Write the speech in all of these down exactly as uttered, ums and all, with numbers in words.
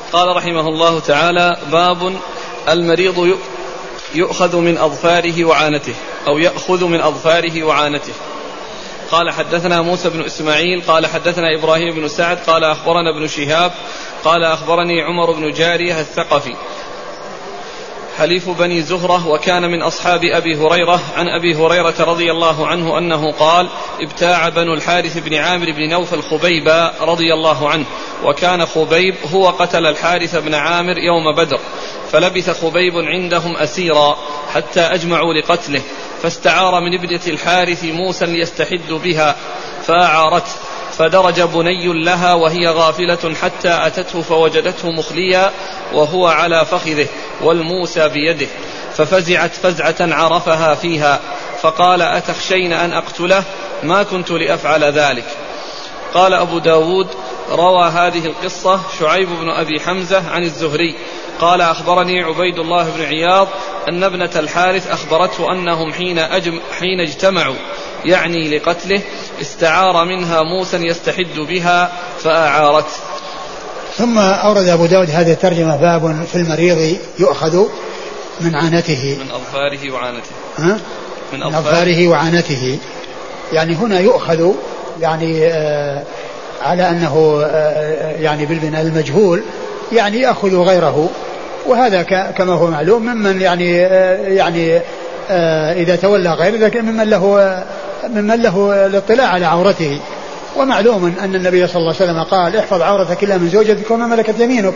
قال رحمه الله تعالى: باب المريض يؤخذ من أظفاره وعانته أو يأخذ من أظفاره وعانته. قال: حدثنا موسى بن إسماعيل قال حدثنا إبراهيم بن سعد قال أخبرنا ابن شهاب قال أخبرني عمر بن جارية الثقفي حليف بني زهرة وكان من أصحاب أبي هريرة عن أبي هريرة رضي الله عنه أنه قال: ابتاع بنو الحارث بن عامر بن نوفل خبيبا رضي الله عنه، وكان خبيب هو قتل الحارث بن عامر يوم بدر، فلبث خبيب عندهم أسيرا حتى أجمعوا لقتله، فاستعار من ابنة الحارث موسى ليستحد بها فأعارته، فدرج بني لها وهي غافلة حتى أتته فوجدته مخليا وهو على فخذه والموسى بيده، ففزعت فزعة عرفها فيها، فقال: أتخشين أن أقتله؟ ما كنت لأفعل ذلك. قال أبو داود: روى هذه القصة شعيب بن أبي حمزة عن الزهري قال: أخبرني عبيد الله بن عياض أن ابنة الحارث أخبرته أنهم حين, أجم حين اجتمعوا يعني لقتله استعار منها موسى يستحد بها فأعارته. ثم أورد أبو داود هذه الترجمة: باب في المريض يؤخذ من عانته من أظفاره وعانته ها؟ من أظفاره وعانته، يعني هنا يؤخذ يعني آه على أنه آه يعني بالبناء المجهول، يعني يأخذ غيره، وهذا كما هو معلوم ممن يعني آه يعني آه إذا تولى غيره لكن ممن له ممن له الاطلاع على عورته. ومعلوم أن النبي صلى الله عليه وسلم قال: احفظ عورتك إلا من زوجتك وما ملكت يمينك.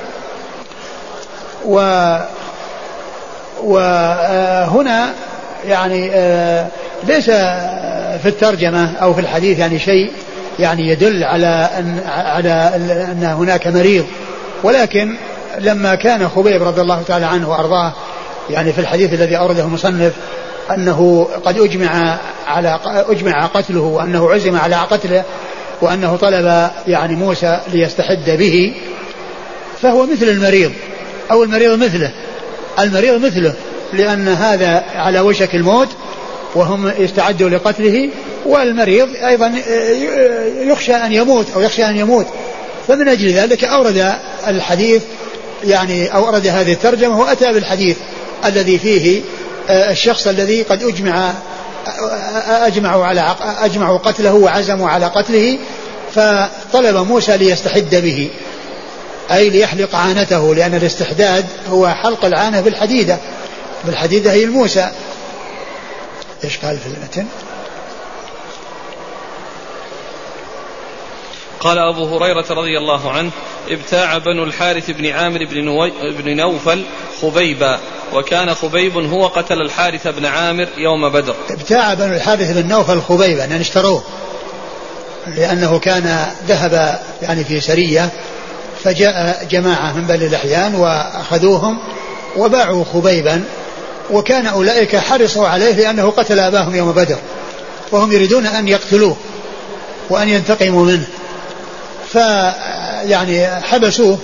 و وهنا يعني ليس في الترجمة أو في الحديث يعني شيء يعني يدل على أن على أن هناك مريض، ولكن لما كان خبيب رضي الله تعالى عنه وأرضاه يعني في الحديث الذي أورده المصنف أنه قد أجمع على أجمع قتله وأنه عزم على قتله وأنه طلب يعني موسى ليستحد به، فهو مثل المريض أو المريض مثله المريض مثله لأن هذا على وشك الموت وهم يستعدوا لقتله، والمريض أيضا يخشى أن يموت أو يخشى أن يموت، فمن أجل ذلك أورد الحديث يعني أو أورد هذه الترجمة وأتى بالحديث الذي فيه الشخص الذي قد أجمع أجمعوا على أجمعوا قتله وعزموا على قتله، فطلب موسى ليستحد به أي ليحلق عانته، لأن الاستحداد هو حلق العانة بالحديدة بالحديدة هي الموسى. إيش قال في المتن؟ قال أبو هريرة رضي الله عنه: ابتاع بنو الحارث بن عامر بن نوفل خبيبا، وكان خبيب هو قتل الحارث بن عامر يوم بدر. ابتاع بنو الحارث بن نوفل خبيبا يعني اشتروه، لأنه كان ذهب يعني في سرية، فجاء جماعة من بني الأحيان وأخذوهم وباعوا خبيبا، وكان أولئك حرصوا عليه لأنه قتل أباهم يوم بدر، وهم يريدون أن يقتلوه وأن ينتقموا منه، فيعني حبسوه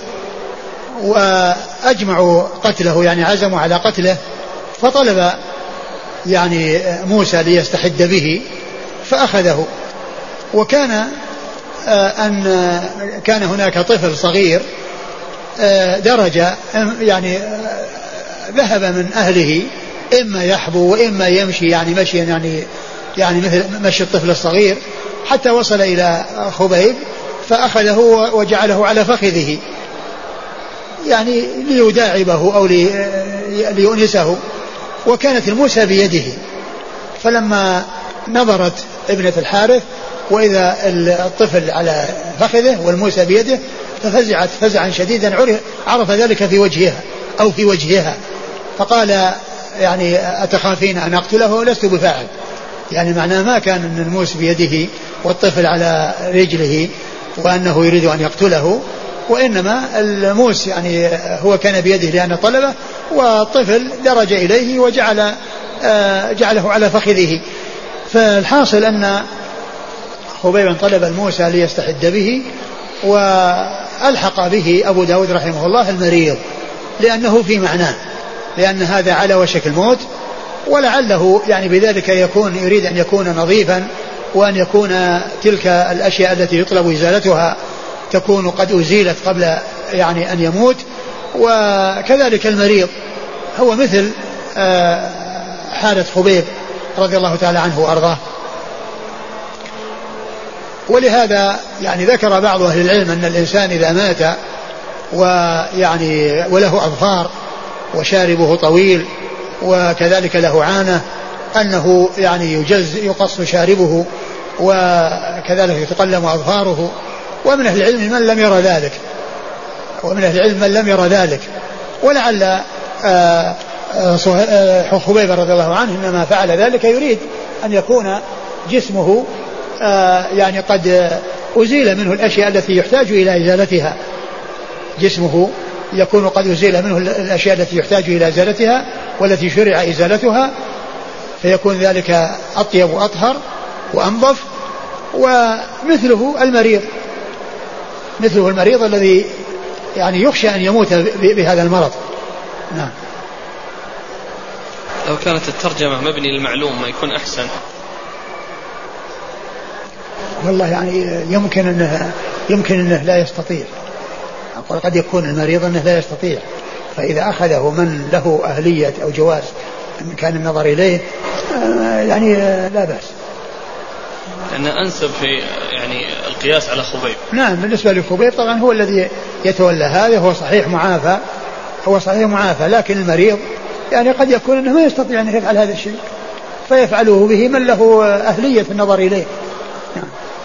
وأجمعوا قتله يعني عزموا على قتله، فطلب يعني موسى ليستحد به فأخذه. وكان أن كان هناك طفل صغير درج يعني ذهب من أهله إما يحبو وإما يمشي يعني مشيا يعني يعني مثل مشي الطفل الصغير، حتى وصل إلى خبيب فأخذه وجعله على فخذه يعني ليداعبه أو ليؤنسه، وكانت الموسى بيده، فلما نظرت ابنة الحارث وإذا الطفل على فخذه والموسى بيده ففزعت فزعا شديدا، عرف ذلك في وجهها أو في وجهها، فقال يعني أتخافين أن أقتله؟ لست بفاعل، يعني معناه ما كان أن الموس بيده والطفل على رجله وأنه يريد أن يقتله، وإنما الموس يعني هو كان بيده لأن طلبه، والطفل درج إليه وجعل جعله على فخذه. فالحاصل أن خبيبا طلب الموسى ليستحد به، وألحق به أبو داود رحمه الله المريض لأنه في معناه، لأن هذا على وشك الموت، ولعله يعني بذلك يكون يريد أن يكون نظيفا وأن يكون تلك الأشياء التي يطلب إزالتها تكون قد أزيلت قبل يعني أن يموت. وكذلك المريض هو مثل حالة خبيب رضي الله تعالى عنه وأرضاه. ولهذا يعني ذكر بعض أهل العلم أن الإنسان إذا مات ويعني وله أظفار وشاربه طويل وكذلك له عانة أنه يعني يجز يقص شاربه وكذلك يتقلم أظفاره. ومن أهل العلم من لم يرى ذلك ومن أهل العلم من لم يرى ذلك ولعل خبيب رضي الله عنه إنما فعل ذلك يريد أن يكون جسمه يعني قد أزيل منه الأشياء التي يحتاج إلى إزالتها جسمه يكون قد أزيل منه الأشياء التي يحتاج إلى إزالتها والتي شرع إزالتها فيكون ذلك أطيب وأطهر وأنظف. ومثله المريض مثله المريض الذي يعني يخشى أن يموت بهذا المرض. نعم. لو كانت الترجمة مبني للمعلوم ما يكون أحسن. والله يعني يمكن أنه يمكن أنه لا يستطيع. أقول قد يكون المريض أنه لا يستطيع فإذا أخذه من له أهلية أو جواز إن كان النظر إليه يعني لا بأس. لأن أنسب في يعني القياس على خبيب. نعم بالنسبة لخبيب طبعا هو الذي يتولى هذا هو صحيح معافى هو صحيح معافى لكن المريض يعني قد يكون أنه ما يستطيع أن يفعل هذا الشيء فيفعله به من له أهلية النظر إليه. نعم.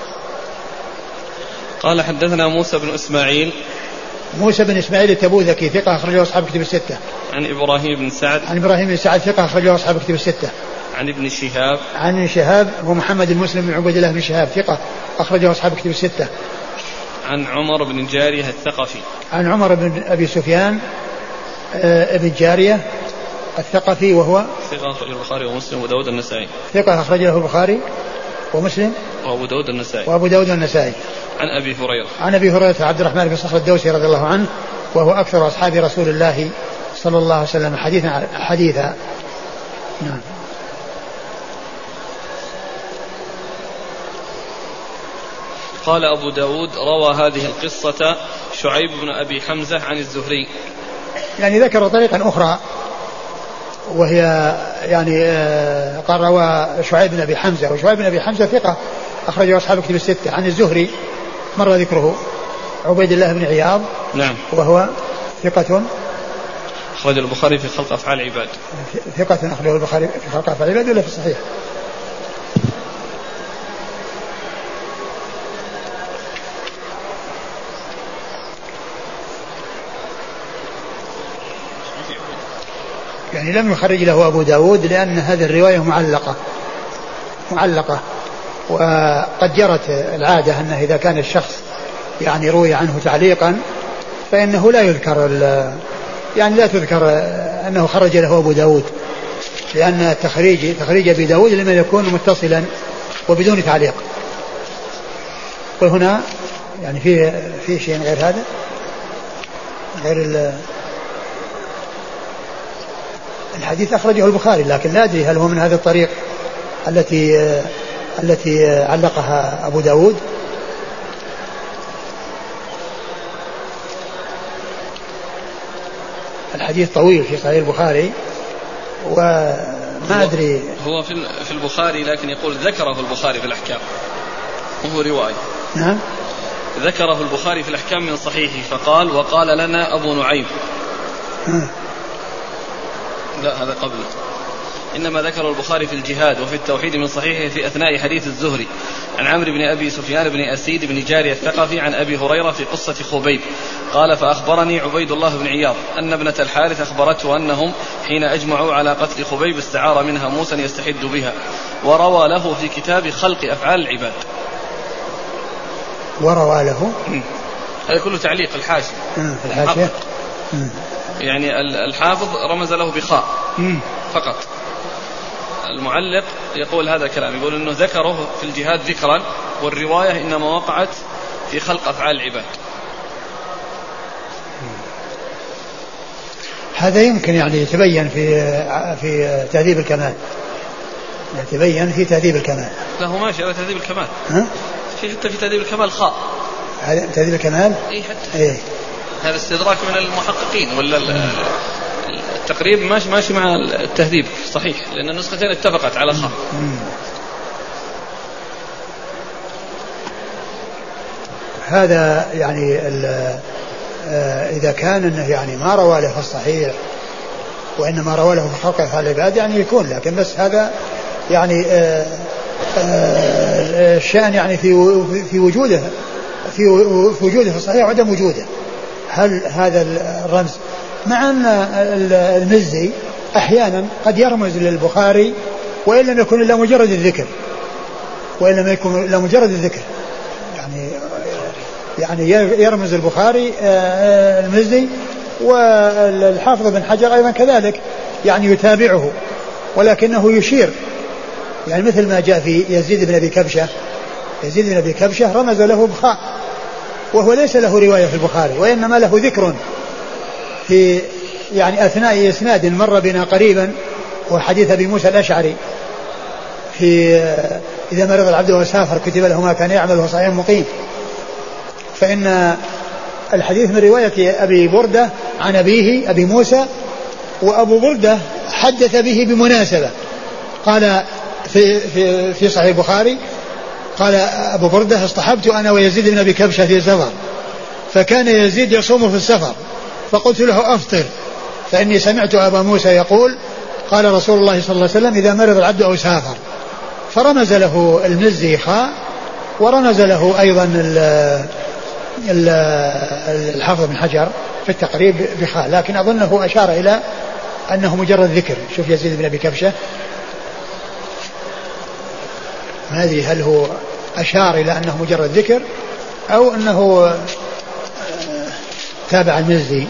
قال حدثنا موسى بن إسماعيل موسى بن إسماعيل التبوذكي ثقة أخرجه أصحاب كتب الستة. عن إبراهيم بن سعد عن إبراهيم بن سعد ثقة أخرجه أصحاب كتب الستة. عن ابن شهاب عن ابن شهاب ومحمد المسلم بن عبد الله بن شهاب ثقة أخرجه أصحاب كتب الستة. عن عمر بن جارية الثقفي عن عمر بن أبي سفيان ابن جارية الثقفي وهو ثقة أخرجه البخاري ومسلم وداود النسائي. ثقة أخرجه البخاري ومسلم وأبو داود النسائي. وأبو داود النسائي. عن أبي هريرة عن أبي هريرة عبد الرحمن بن صخر الدوسي رضي الله عنه وهو أكثر أصحاب رسول الله صلى الله عليه وسلم حديثا حديثا. نعم. قال أبو داود روى هذه القصة شعيب بن أبي حمزة عن الزهري. يعني ذكر طريقا أخرى وهي يعني قال روى شعيب بن أبي حمزة وشعيب بن أبي حمزة ثقة أخرجه أصحاب كتب الستة. عن الزهري مر ذكره عبيد الله بن عياض. نعم. وهو ثقة أخرجه البخاري في خلق أفعال العباد. ثقة أخرجه البخاري في خلق أفعال العباد ولا في الصحيح؟ يعني لم يخرج له أبو داود لأن هذه الرواية معلقة معلقة وقد جرت العادة أنه إذا كان الشخص يعني روي عنه تعليقا فإنه لا يذكر يعني لا تذكر أنه خرج له أبو داود لأن التخريج تخريج أبي داود لمن يكون متصلا وبدون تعليق. وهنا يعني في في شيء غير هذا غير الحديث أخرجه البخاري لكن لا أدري هل هو من هذا الطريق التي التي علقها أبو داود. الحديث طويل في صحيح البخاري وما أدري هو في البخاري لكن يقول ذكره البخاري في الأحكام وهو رواية. نعم. ذكره البخاري في الأحكام من صحيحه فقال وقال لنا أبو نعيم. ها. لا هذا قبله. إنما ذكر البخاري في الجهاد وفي التوحيد من صحيحه في أثناء حديث الزهري عن عمرو بن أبي سفيان بن أسيد بن جارية الثقفي عن أبي هريرة في قصة خبيب قال فأخبرني عبيد الله بن عياض أن ابنة الحارث أخبرته أنهم حين أجمعوا على قتل خبيب استعار منها موسى يستحد بها وروى له في كتاب خلق أفعال العباد. وروى له هذا كله تعليق الحاشية الحاشية يعني الحافظ رمز له بخاء فقط. المعلق يقول هذا الكلام يقول أنه ذكره في الجهاد ذكرا والرواية إنما وقعت في خلق أفعال العباد. هذا يمكن يعني يتبين في في تهذيب الكمال يتبين في تهذيب الكمال. لا هو ماشي على تهذيب الكمال ها؟ في حتى في تهذيب الكمال خاء هذا تهذيب الكمال. إيه حتى إيه. هذا استدراك من المحققين ولا التقريب ماشي ماشي مع التهذيب صحيح لأن النسختين اتفقت على خاء. هذا يعني إذا كان إنه يعني ما روى له في الصحيح وإنما روى له في خلق أفعال العباد يعني يكون، لكن بس هذا يعني الشأن يعني في في وجوده في في وجوده في الصحيح وعدم وجوده. هل هذا الرمز مع أن المزي أحيانا قد يرمز للبخاري وإن لم يكن إلا مجرد الذكر وإن لم يكن إلا مجرد الذكر يعني يعني يرمز البخاري المزي، والحافظ بن حجر أيضا كذلك يعني يتابعه ولكنه يشير، يعني مثل ما جاء في يزيد بن أبي كبشة. يزيد بن أبي كبشة رمز له بخاء وهو ليس له رواية في البخاري وإنما له ذكر في يعني أثناء إسناد مر بنا قريبا وحديث أبي موسى الأشعري في إذا مرض العبد وسافر كتب له ما كان يعمل وهو صحيح مقيم، فإن الحديث من رواية أبي بردة عن أبيه أبي موسى، وأبو بردة حدث به بمناسبة قال في, في, في صحيح البخاري قال أبو بردة اصطحبت أنا ويزيد بن أبي كبشة في سفر فكان يزيد يصوم في السفر فقلت له أفطر فإني سمعت أبا موسى يقول قال رسول الله صلى الله عليه وسلم إذا مرض العبد أو سافر، فرمز له المزي خاء ورمز له أيضا الحافظ بن حجر في التقريب بخاء، لكن أظنه أشار إلى أنه مجرد ذكر. شوف يزيد بن أبي كبشة ما أدري هل هو أشار إلى أنه مجرد ذكر أو أنه تابع المزي.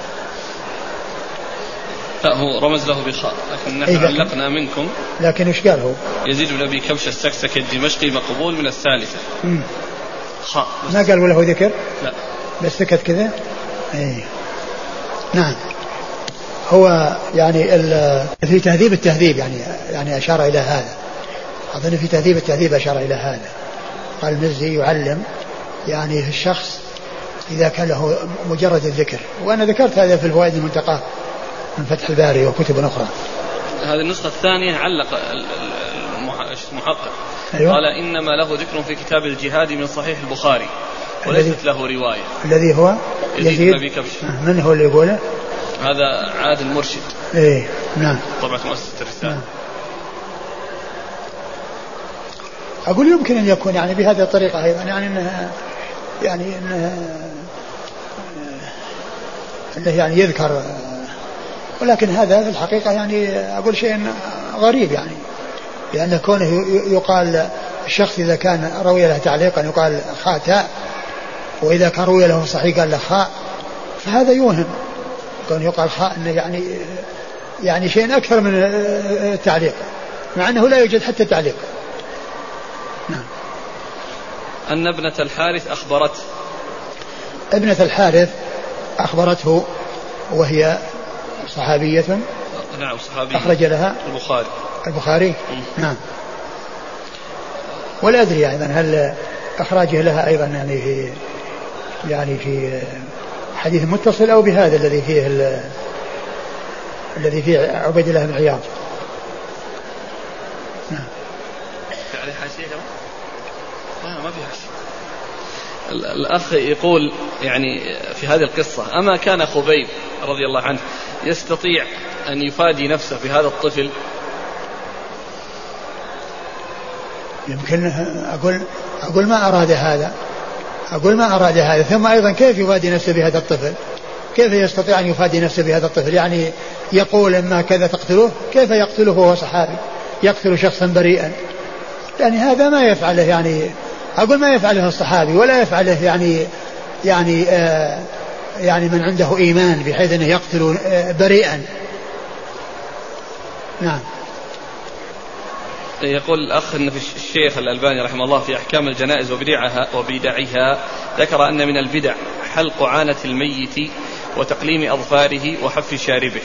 لا هو رمز له بخاء لكن نحن إيه علقنا منكم. لكن إيش قال هو؟ يزيد بن أبي كبشة السكسك الدمشقي مقبول من الثالثة. مم. خاء ما قال وله ذكر؟ لا بس سكت كذا. إيه. نعم. هو يعني في تهذيب التهذيب يعني يعني أشار إلى هذا، أظن في تهذيب التهذيب أشار إلى هذا. قال المزي يعلم يعني في الشخص إذا كان له مجرد الذكر، وأنا ذكرت هذا في الفوائد المنتقاه من فتح الباري وكتب أخرى. هذه النسخة الثانية علق المحقق. أيوة. قال إنما له ذكر في كتاب الجهاد من صحيح البخاري وليست له رواية. الذي هو يزيد بن أبي كبشة. من هو اللي يقوله؟ هذا عادل المرشد. إيه نعم. طبعة مؤسسة الرسالة. نعم. أقول يمكن أن يكون يعني بهذه الطريقة أيضا يعني إنها يعني إنها إنه يعني يذكر، ولكن هذا في الحقيقة يعني أقول شيء غريب يعني، لأن كونه يقال الشخص إذا كان روي له تعليقا يقال خاء تاء، وإذا كان روي له صحيح قال له خاء، فهذا يوهم. كون يقال خاء إنه يعني يعني شيء أكثر من التعليق، مع أنه لا يوجد حتى تعليق. نعم. أن ابنة الحارث أخبرته. ابنة الحارث أخبرته وهي صحابية. نعم صحابية. أخرج لها البخاري. البخاري. نعم. ولا أدري أيضا هل أخراجه لها أيضا يعني في يعني في حديث متصل أو بهذا الذي فيه الذي فيه عبيد الله بن عياض. نعم. عليه حاشية كمان؟ ما ما في حاشية. الأخ يقول يعني في هذه القصة أما كان خبيب رضي الله عنه يستطيع أن يفادي نفسه بهذا الطفل؟ يمكن أقول أقول ما أراد هذا أقول ما أراد هذا ثم أيضا كيف يفادي نفسه بهذا الطفل؟ كيف يستطيع أن يفادي نفسه بهذا الطفل؟ يعني يقول إما كذا تقتله، كيف يقتله وهو صحابي يقتل شخصا بريئا؟ يعني هذا ما يفعله، يعني أقول ما يفعله الصحابي ولا يفعله يعني يعني آه يعني من عنده إيمان بحيث أنه يقتل آه بريئا. نعم. يقول الأخ أن في الشيخ الألباني رحمه الله في أحكام الجنائز وبدعها وبدعها ذكر أن من البدع حلق عانة الميت وتقليم أظفاره وحف شاربه.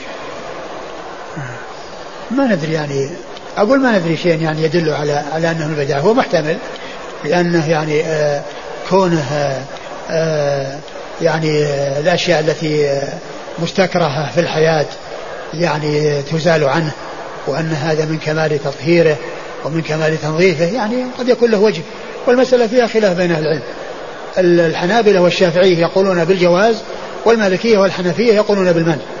ما ندري يعني أقول ما ندري شيء يعني يدل على على أنه البدع، هو محتمل لأنه يعني آه كونه آه يعني الأشياء التي مستكرهة في الحياة يعني تزال عنه، وأن هذا من كمال تطهيره ومن كمال تنظيفه، يعني قد يكون له وجه. والمسألة فيها خلاف بين أهل العلم، الحنابلة والشافعية يقولون بالجواز، والمالكية والحنفية يقولون بالمنع.